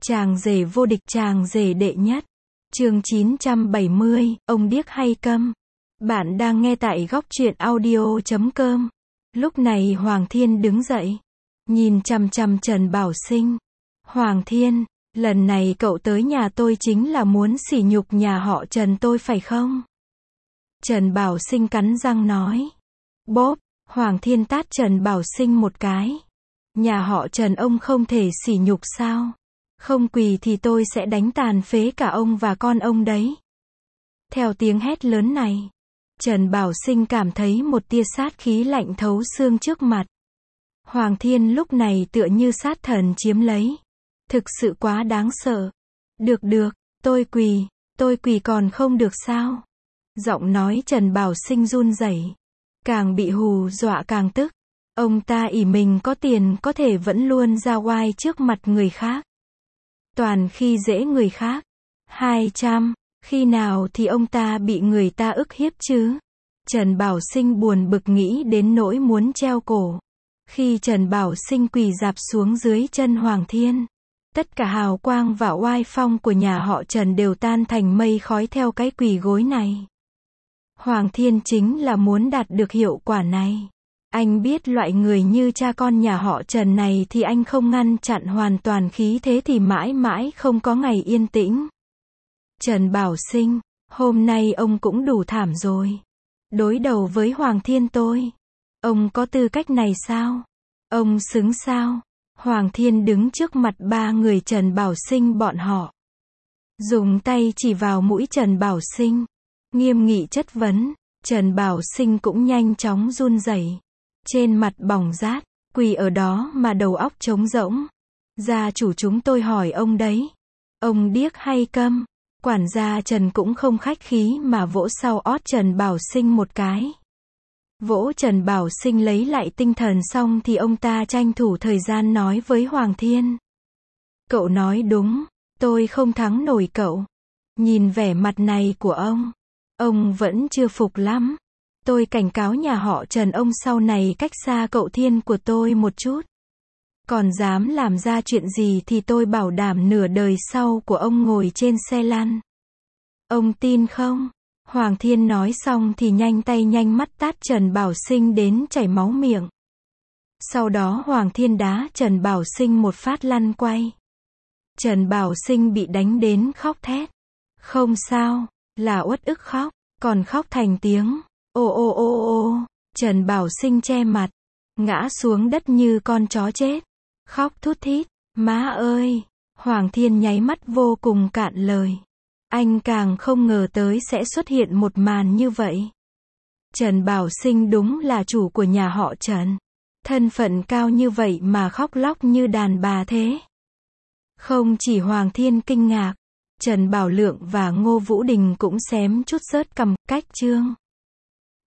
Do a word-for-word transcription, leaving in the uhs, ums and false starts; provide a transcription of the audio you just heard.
Chàng rể vô địch, chàng rể đệ nhất. Chương chín trăm bảy mươi, ông điếc hay câm. Bạn đang nghe tại góc truyện audio chấm com. Lúc này Hoàng Thiên đứng dậy, nhìn chằm chằm Trần Bảo Sinh. Hoàng Thiên, lần này cậu tới nhà tôi chính là muốn sỉ nhục nhà họ Trần tôi phải không? Trần Bảo Sinh cắn răng nói. Bốp, Hoàng Thiên tát Trần Bảo Sinh một cái. Nhà họ Trần ông không thể sỉ nhục sao? Không quỳ thì tôi sẽ đánh tàn phế cả ông và con ông đấy. Theo tiếng hét lớn này, Trần Bảo Sinh cảm thấy một tia sát khí lạnh thấu xương trước mặt. Hoàng Thiên lúc này tựa như sát thần chiếm lấy. Thực sự quá đáng sợ. Được được, tôi quỳ, tôi quỳ còn không được sao? Giọng nói Trần Bảo Sinh run rẩy, càng bị hù dọa càng tức. Ông ta ỷ mình có tiền có thể vẫn luôn ra oai trước mặt người khác. Toàn khi dễ người khác. Hai trăm, khi nào thì ông ta bị người ta ức hiếp chứ? Trần Bảo Sinh buồn bực nghĩ đến nỗi muốn treo cổ. Khi Trần Bảo Sinh quỳ rạp xuống dưới chân Hoàng Thiên, tất cả hào quang và oai phong của nhà họ Trần đều tan thành mây khói theo cái quỳ gối này. Hoàng Thiên chính là muốn đạt được hiệu quả này. Anh biết loại người như cha con nhà họ Trần này thì anh không ngăn chặn hoàn toàn khí thế thì mãi mãi không có ngày yên tĩnh. Trần Bảo Sinh, hôm nay ông cũng đủ thảm rồi. Đối đầu với Hoàng Thiên tôi. Ông có tư cách này sao? Ông xứng sao? Hoàng Thiên đứng trước mặt ba người Trần Bảo Sinh bọn họ. Dùng tay chỉ vào mũi Trần Bảo Sinh. Nghiêm nghị chất vấn. Trần Bảo Sinh cũng nhanh chóng run rẩy. Trên mặt bỏng rát, quỳ ở đó mà đầu óc trống rỗng. Gia chủ chúng tôi hỏi ông đấy. Ông điếc hay câm? Quản gia Trần cũng không khách khí mà vỗ sau ót Trần Bảo Sinh một cái. Vỗ Trần Bảo Sinh lấy lại tinh thần xong thì ông ta tranh thủ thời gian nói với Hoàng Thiên. Cậu nói đúng, tôi không thắng nổi cậu. Nhìn vẻ mặt này của ông, ông vẫn chưa phục lắm. Tôi cảnh cáo nhà họ Trần ông sau này cách xa cậu Thiên của tôi một chút. Còn dám làm ra chuyện gì thì tôi bảo đảm nửa đời sau của ông ngồi trên xe lăn. Ông tin không? Hoàng Thiên nói xong thì nhanh tay nhanh mắt tát Trần Bảo Sinh đến chảy máu miệng. Sau đó Hoàng Thiên đá Trần Bảo Sinh một phát lăn quay. Trần Bảo Sinh bị đánh đến khóc thét. Không sao, là uất ức khóc, còn khóc thành tiếng. Ô ô ô ô, Trần Bảo Sinh che mặt, ngã xuống đất như con chó chết, khóc thút thít. Má ơi, Hoàng Thiên nháy mắt vô cùng cạn lời. Anh càng không ngờ tới sẽ xuất hiện một màn như vậy. Trần Bảo Sinh đúng là chủ của nhà họ Trần. Thân phận cao như vậy mà khóc lóc như đàn bà thế. Không chỉ Hoàng Thiên kinh ngạc, Trần Bảo Lượng và Ngô Vũ Đình cũng xém chút rớt cằm. Cách chương